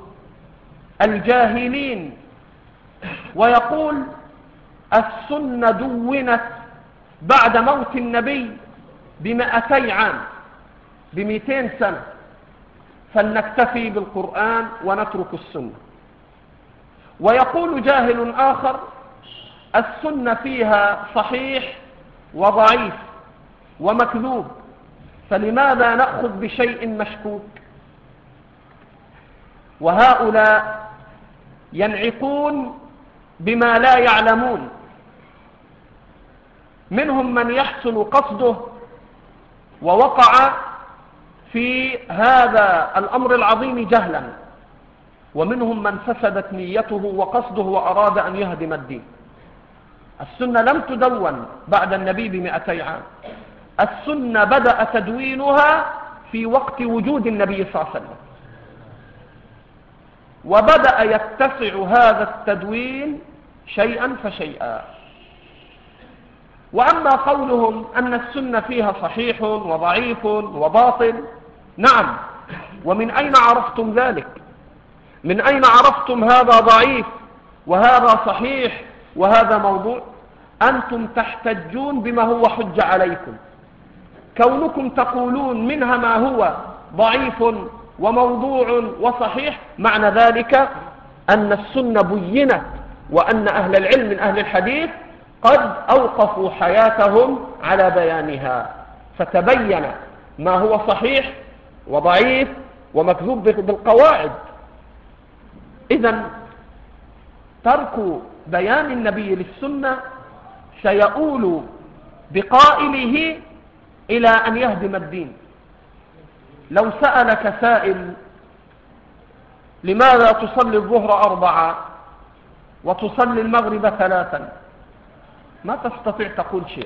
الجاهلين ويقول السنة دونت بعد موت النبي بمئتي عام، بمئتين سنة، فلنكتفي بالقرآن ونترك السنة. ويقول جاهل آخر السنة فيها صحيح وضعيف ومكذوب، فلماذا نأخذ بشيء مشكوك؟ وهؤلاء ينعقون بما لا يعلمون. منهم من يحسن قصده ووقع في هذا الأمر العظيم جهلا، ومنهم من فسدت نيته وقصده وأراد أن يهدم الدين. السنة لم تدون بعد النبي بمئتي عام، السنة بدأ تدوينها في وقت وجود النبي صلى الله عليه وسلم، وبدأ يتسع هذا التدوين شيئا فشيئا. وأما قولهم أن السنة فيها صحيح وضعيف وباطل، نعم، ومن أين عرفتم ذلك؟ من أين عرفتم هذا ضعيف وهذا صحيح وهذا موضوع؟ أنتم تحتجون بما هو حجة عليكم. كونكم تقولون منها ما هو ضعيف وموضوع وصحيح، معنى ذلك أن السنة بينت، وأن أهل العلم من أهل الحديث قد أوقفوا حياتهم على بيانها، فتبين ما هو صحيح وضعيف ومكذوب بالقواعد. إذن ترك بيان النبي للسنة سيؤول بقائله إلى أن يهدم الدين. لو سألك سائل لماذا تصلي الظهر أربعة وتصلي المغرب ثلاثا، ما تستطيع تقول شيء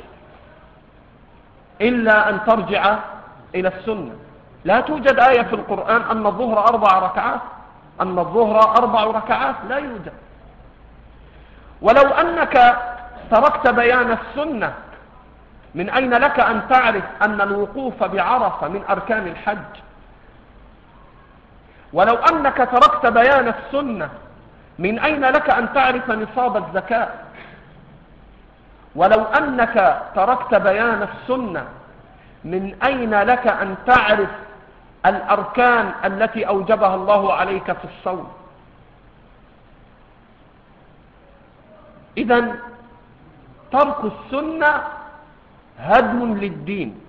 إلا أن ترجع إلى السنة. لا توجد آية في القرآن أن الظهر أربع ركعات، أن الظهر أربع ركعات، لا يوجد. ولو أنك تركت بيان السنة، من أين لك أن تعرف أن الوقوف بعرفة من أركان الحج؟ ولو أنك تركت بيان السنة، من أين لك أن تعرف نصاب الزكاة؟ ولو أنك تركت بيان السنة، من أين لك أن تعرف الأركان التي أوجبها الله عليك في الصوم؟ إذن ترك السنة هدم للدين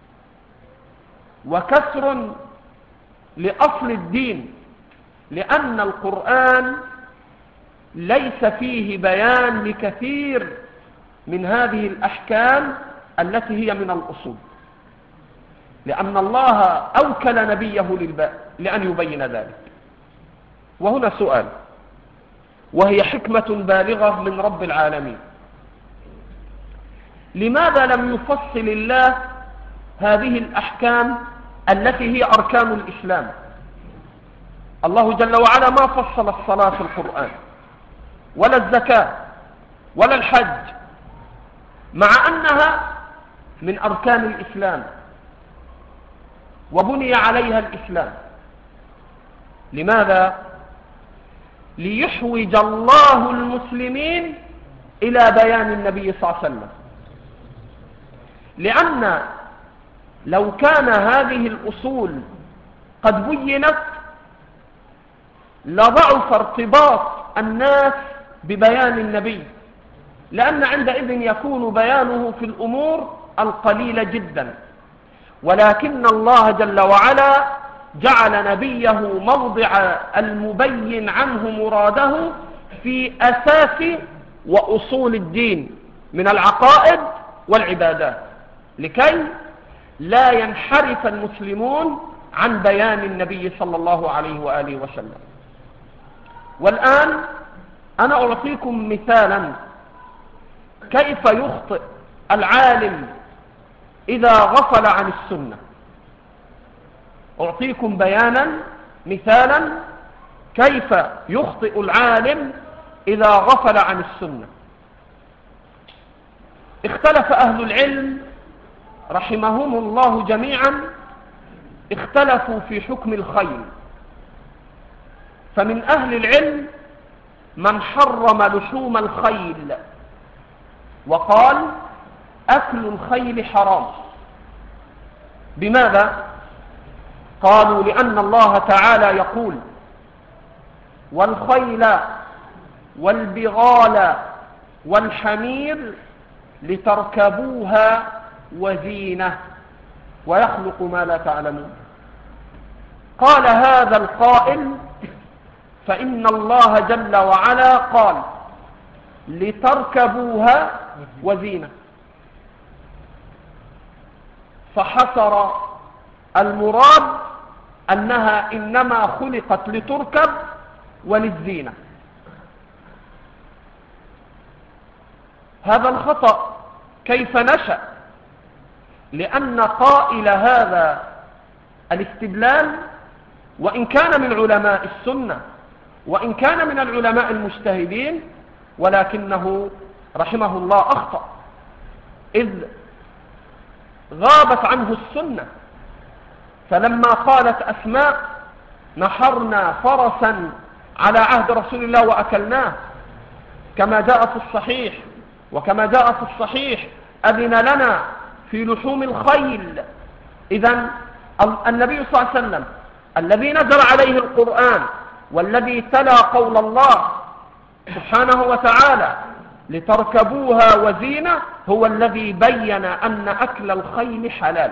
وكسر لأصل الدين، لأن القرآن ليس فيه بيان لكثير من هذه الأحكام التي هي من الأصول، لأن الله أوكل نبيه لأن يبين ذلك. وهنا سؤال، وهي حكمة بالغة من رب العالمين: لماذا لم يفصل الله هذه الأحكام التي هي أركان الإسلام؟ الله جل وعلا ما فصل الصلاة في القرآن، ولا الزكاة، ولا الحج، مع أنها من أركان الإسلام وبني عليها الإسلام. لماذا؟ ليحوج الله المسلمين إلى بيان النبي صلى الله عليه وسلم. لأن لو كان هذه الأصول قد بينت لضعف ارتباط الناس ببيان النبي، لأن عندئذ يكون بيانه في الأمور القليلة جدا. ولكن الله جل وعلا جعل نبيه موضع المبين عنه مراده في أساس وأصول الدين من العقائد والعبادات، لكي لا ينحرف المسلمون عن بيان النبي صلى الله عليه وآله وسلم. والآن أنا أعطيكم مثالا كيف يخطئ العالم إذا غفل عن السنة. أعطيكم بيانا مثالا كيف يخطئ العالم إذا غفل عن السنة. اختلف أهل العلم رحمهم الله جميعا، اختلفوا في حكم الخيل. فمن أهل العلم من حرم لحوم الخيل وقال أكل الخيل حرام. بماذا؟ قالوا لأن الله تعالى يقول والخيل والبغال والحمير لتركبوها وزينة ويخلق ما لا تعلمون. قال هذا القائل فإن الله جل وعلا قال لتركبوها وزينة، فحصر المراد أنها إنما خلقت لتركب وللزينة. هذا الخطأ كيف نشأ؟ لأن قائل هذا الاستدلال وإن كان من علماء السنة وإن كان من العلماء المجتهدين، ولكنه رحمه الله أخطأ، إذ غابت عنه السنة. فلما قالت أسماء نحرنا فرسا على عهد رسول الله وأكلناه، كما جاء في الصحيح وكما جاء في الصحيح أذن لنا في لحوم الخيل. إذن النبي صلى الله عليه وسلم الذي نزل عليه القرآن والذي تلا قول الله سبحانه وتعالى لتركبوها وزينة هو الذي بين أن أكل الخيل حلال.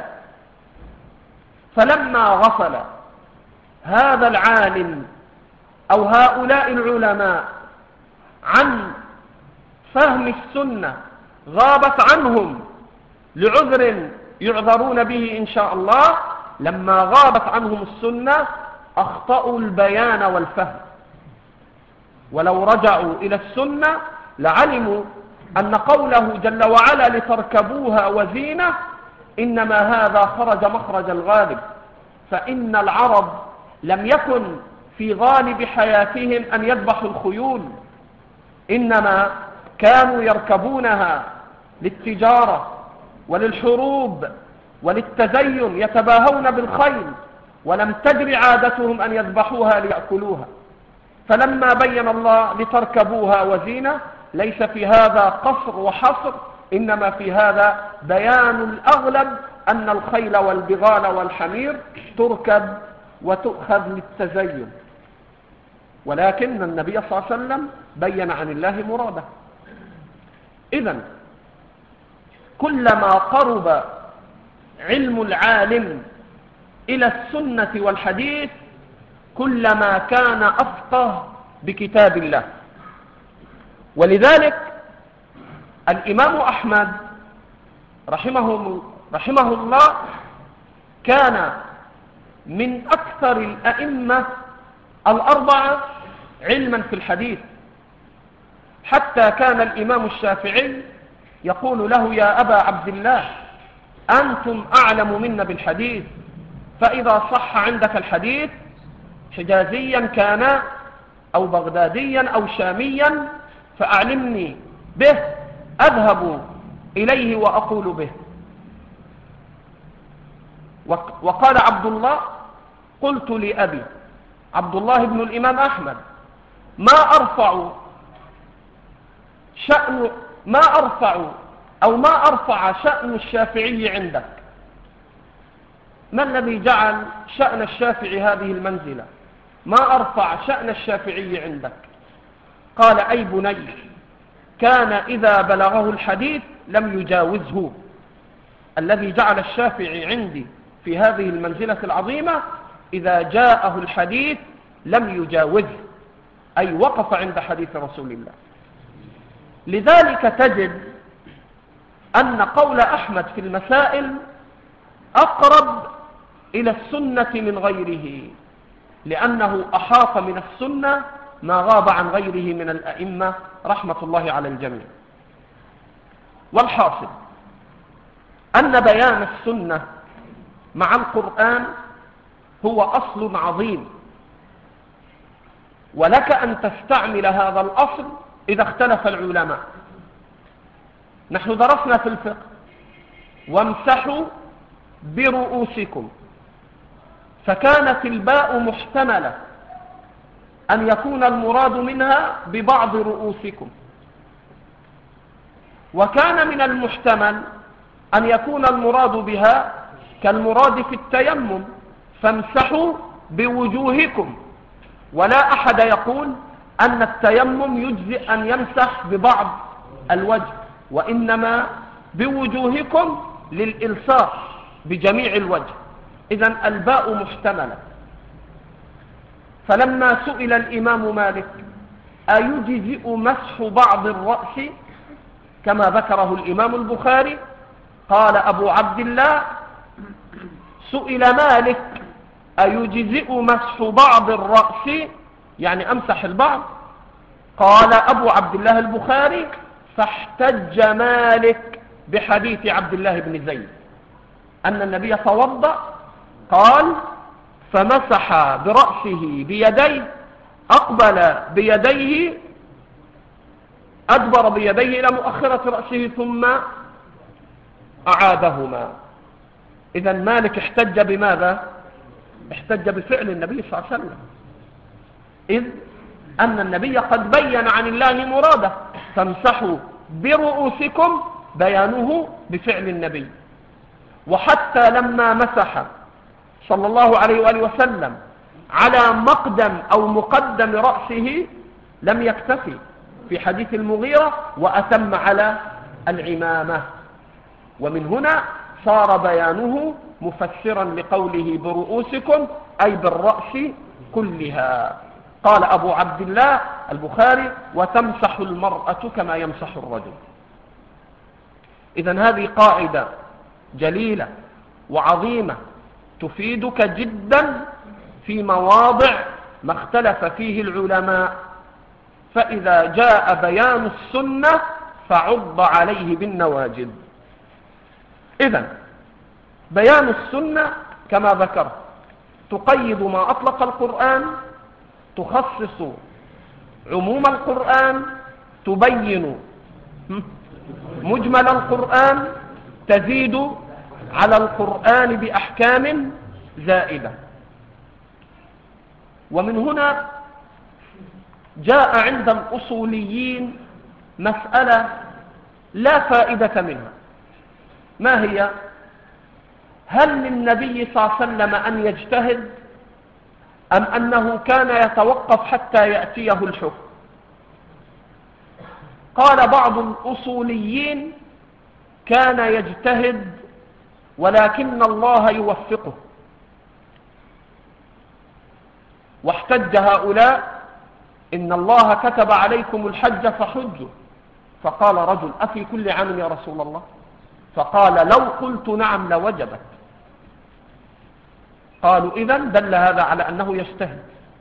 فلما غفل هذا العالم أو هؤلاء العلماء عن فهم السنة، غابت عنهم لعذر يعذرون به إن شاء الله، لما غابت عنهم السنة أخطأوا البيان والفهم. ولو رجعوا إلى السنة لعلموا أن قوله جل وعلا لتركبوها وزينة إنما هذا خرج مخرج الغالب. فإن العرب لم يكن في غالب حياتهم أن يذبحوا الخيول، إنما كانوا يركبونها للتجارة وللحروب وللتزين، يتباهون بالخيل، ولم تجر عادتهم أن يذبحوها ليأكلوها. فلما بين الله لتركبوها وزينة ليس في هذا قصر وحصر، إنما في هذا بيان الأغلب أن الخيل والبغال والحمير تركب وتؤخذ للتزين، ولكن النبي صلى الله عليه وسلم بين عن الله مراده. إذن كلما قرب علم العالم إلى السنة والحديث كلما كان أفقه بكتاب الله. ولذلك الإمام أحمد رحمه, رحمه الله كان من أكثر الأئمة الأربعة علما في الحديث، حتى كان الإمام الشافعي يقول له يا أبا عبد الله أنتم أعلم منا بالحديث، فإذا صح عندك الحديث حجازيا كان أو بغداديا أو شاميا فأعلمني به أذهب إليه وأقول به. وقال عبد الله قلت لأبي عبد الله بن الإمام أحمد ما أرفع شأن ما أرفع أو ما أرفع شأن الشافعي عندك؟ ما الذي جعل شأن الشافعي هذه المنزلة؟ ما أرفع شأن الشافعي عندك؟ قال أي بني كان إذا بلغه الحديث لم يجاوزه. الذي جعل الشافعي عندي في هذه المنزلة العظيمة إذا جاءه الحديث لم يجاوزه، أي وقف عند حديث رسول الله. لذلك تجد أن قول أحمد في المسائل أقرب إلى السنة من غيره، لأنه أحاط من السنة ما غاب عن غيره من الأئمة رحمة الله على الجميع. والحاصل أن بيان السنة مع القرآن هو أصل عظيم، ولك أن تستعمل هذا الأصل إذا اختلف العلماء. نحن درسنا في الفقه وامسحوا برؤوسكم، فكانت الباء محتملة أن يكون المراد منها ببعض رؤوسكم، وكان من المحتمل أن يكون المراد بها كالمراد في التيمم، فامسحوا بوجوهكم. ولا أحد يقول أن التيمم يجزئ أن يمسح ببعض الوجه، وإنما بوجوهكم للإلصاق بجميع الوجه. إذن الباء محتملة. فلما سئل الإمام مالك أيجزئ مسح بعض الرأس كما ذكره الإمام البخاري، قال أبو عبد الله: سئل مالك أيجزئ مسح بعض الرأس يعني أمسح البعض؟ قال أبو عبد الله البخاري: فاحتج مالك بحديث عبد الله بن زيد أن النبي توضأ، قال: فمسح برأسه بيديه، أقبل بيديه أدبر بيديه إلى مؤخرة رأسه ثم أعادهما. إذن مالك احتج بماذا؟ احتج بفعل النبي صلى الله عليه وسلم، إذ أن النبي قد بين عن الله مراده، فامسحوا برؤوسكم بيانه بفعل النبي. وحتى لما مسح صلى الله عليه وآله وسلم على مقدم أو مقدم رأسه لم يكتفي في حديث المغيرة وأتم على العمامة، ومن هنا صار بيانه مفسرا لقوله برؤوسكم أي بالرأس كلها. قال أبو عبد الله البخاري: وتمسح المرأة كما يمسح الرجل. إذن هذه قاعدة جليلة وعظيمة تفيدك جدا في مواضع ما اختلف فيه العلماء، فإذا جاء بيان السنة فعض عليه بالنواجذ. إذن بيان السنة كما ذكرت تقيد ما أطلق القرآن، تخصص عموم القرآن، تبين مجمل القرآن، تزيد على القرآن بأحكام زائدة. ومن هنا جاء عند الأصوليين مسألة لا فائدة منها. ما هي؟ هل للنبي صلى الله عليه وسلم أن يجتهد أم أنه كان يتوقف حتى يأتيه الحكم؟ قال بعض الأصوليين: كان يجتهد ولكن الله يوفقه. واحتج هؤلاء: إن الله كتب عليكم الحج فحجوا. فقال رجل: أفي كل عام يا رسول الله؟ فقال: لو قلت نعم لوجبت. قالوا: إذن دل هذا على أنه يجتهد.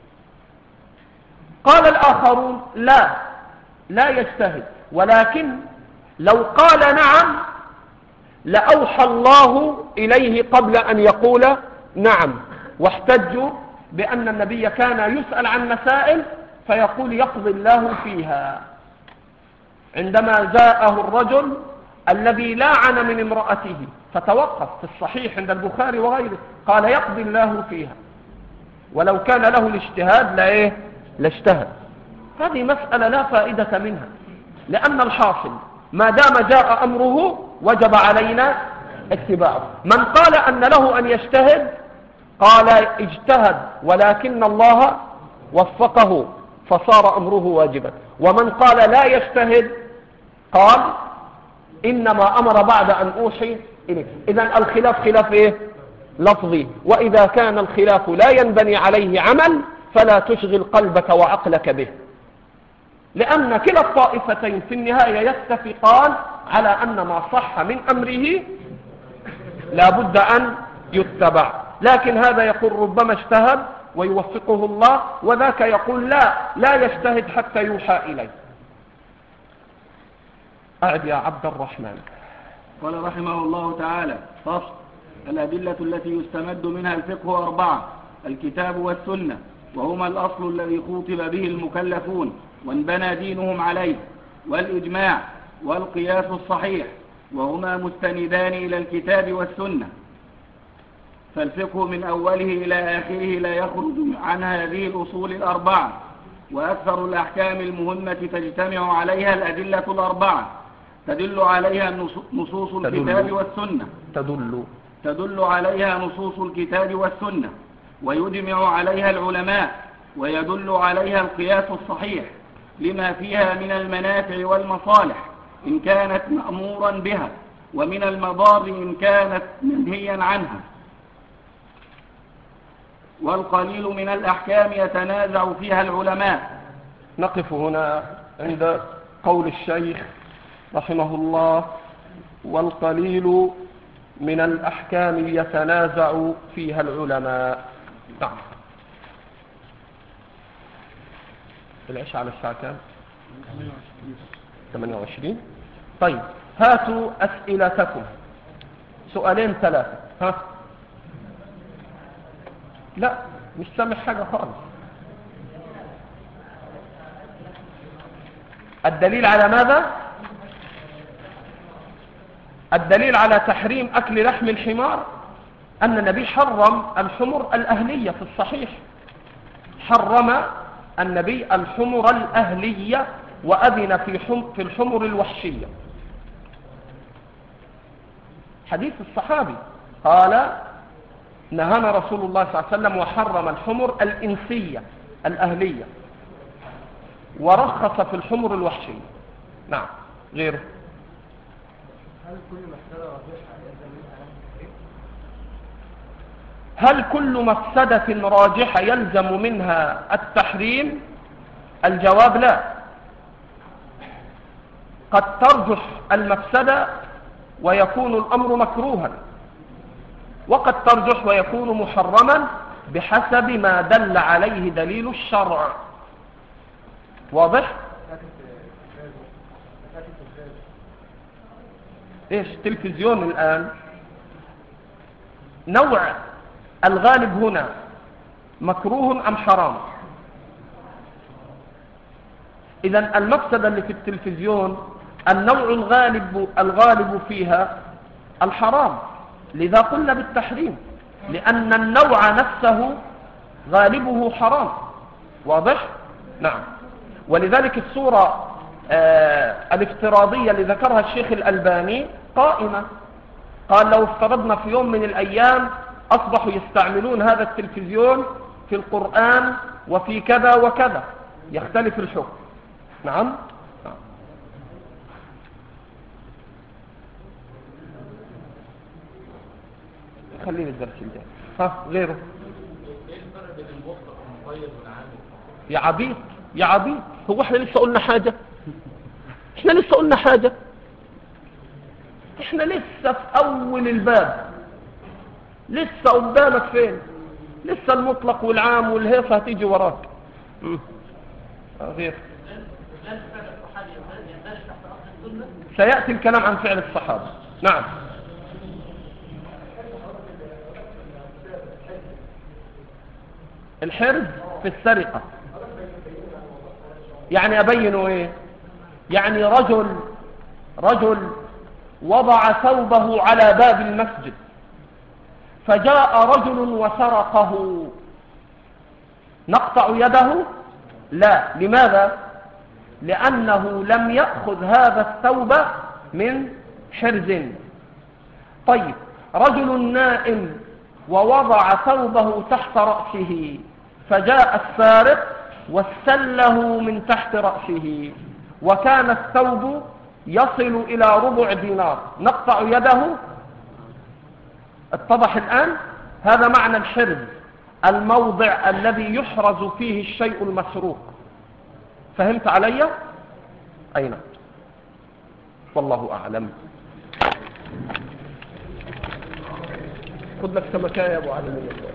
قال الآخرون: لا لا يجتهد، ولكن لو قال نعم لأوحى الله إليه قبل أن يقول نعم. واحتجوا بأن النبي كان يسأل عن مسائل فيقول يقضي الله فيها. عندما جاءه الرجل الذي لاعن من امرأته فتوقف في الصحيح عند البخاري وغيره، قال يقضي الله فيها، ولو كان له الاجتهاد لا إيه لاجتهد. هذه مسألة لا فائدة منها، لأن الحاصل ما دام جاء أمره وجب علينا اتباعه. من قال أن له أن يجتهد قال اجتهد ولكن الله وفقه فصار أمره واجبا، ومن قال لا يجتهد قال إنما أمر بعد أن أوحي إليه. إذن الخلاف خلاف إيه؟ لفظي، وإذا كان الخلاف لا ينبني عليه عمل فلا تشغل قلبك وعقلك به، لأن كلا الطائفتين في النهاية يتفقان على أن ما صح من أمره لا بد أن يتبع. لكن هذا يقول ربما اجتهد ويوفقه الله، وذاك يقول لا لا يجتهد حتى يوحى إليه. أعد يا عبد الرحمن. قال رحمه الله تعالى: فصل. الأدلة التي يستمد منها الفقه أربعة: الكتاب والسنة، وهما الأصل الذي خوطب به المكلفون وانبنى دينهم عليه، والإجماع، والقياس الصحيح، وهما مستندان إلى الكتاب والسنة. فالفقه من أوله إلى آخره لا يخرج عن هذه الأصول الأربعة، وأكثر الأحكام المهمة تجتمع عليها الأدلة الأربعة، تدل عليها نصوص الكتاب والسنة تدل تدل عليها نصوص الكتاب والسنة ويجمع عليها العلماء، ويدل عليها القياس الصحيح لما فيها من المنافع والمصالح إن كانت مأمورا بها، ومن المضار إن كانت منهيا عنها. والقليل من الأحكام يتنازع فيها العلماء. نقف هنا عند قول الشيخ رحمه الله: والقليل من الأحكام يتنازع فيها العلماء. نعم. العشاء على الساعة كام؟ ثمانية وعشرين. طيب، هاتوا أسئلتكم، سؤالين ثلاثة. ها؟ لا، مش سامع حاجة خالص. الدليل على ماذا؟ الدليل على تحريم أكل لحم الحمار أن النبي حرم الحمر الأهلية في الصحيح. حرم النبي الحمر الأهلية وأذن في في الحمر الوحشية. حديث الصحابي قال: نهانا رسول الله صلى الله عليه وسلم وحرم الحمر الإنسية الأهلية ورخص في الحمر الوحشية. نعم. غيره. هل كل مفسدة راجحة يلزم منها التحريم؟ الجواب لا. قد ترجح المفسدة ويكون الأمر مكروها، وقد ترجح ويكون محرما بحسب ما دل عليه دليل الشرع. واضح؟ ايش تلفزيون الآن؟ نوع الغالب هنا مكروه أم حرام؟ إذن المفسدة اللي في التلفزيون النوع الغالب الغالب فيها الحرام، لذا قلنا بالتحريم، لأن النوع نفسه غالبه حرام. واضح؟ نعم. ولذلك الصورة آه الافتراضية اللي ذكرها الشيخ الألباني قائمة. قال: لو افترضنا في يوم من الأيام أصبحوا يستعملون هذا التلفزيون في القرآن وفي كذا وكذا، يختلف الحكم. نعم. نعم. خلينا الدرس الجاي. ها، غيره. ايه الفرق بين المطلق والمقيد والعام؟ يا عبيد يا عبيد، هو احنا لسه قلنا حاجة؟ احنا لسه قلنا حاجة؟ احنا لسه في اول الباب، لسه قدامك فين؟ لسه المطلق والعام والهيصة هتيجي وراك. امم غير. سيأتي الكلام عن فعل الصحابة. نعم. الحرز في السرقة يعني أبينه إيه؟ يعني رجل رجل وضع ثوبه على باب المسجد، فجاء رجل وسرقه، نقطع يده؟ لا. لماذا؟ لأنه لم يأخذ هذا الثوب من حرز. طيب، رجل نائم ووضع ثوبه تحت رأسه، فجاء السارق واستله من تحت رأسه، وكان الثوب يصل إلى ربع دينار، نقطع يده؟ اتضح الآن؟ هذا معنى الحرز، الموضع الذي يحرز فيه الشيء المسروق. فهمت علي؟ أين؟ والله أعلم. خذ لك سمكاية يا أبو علي.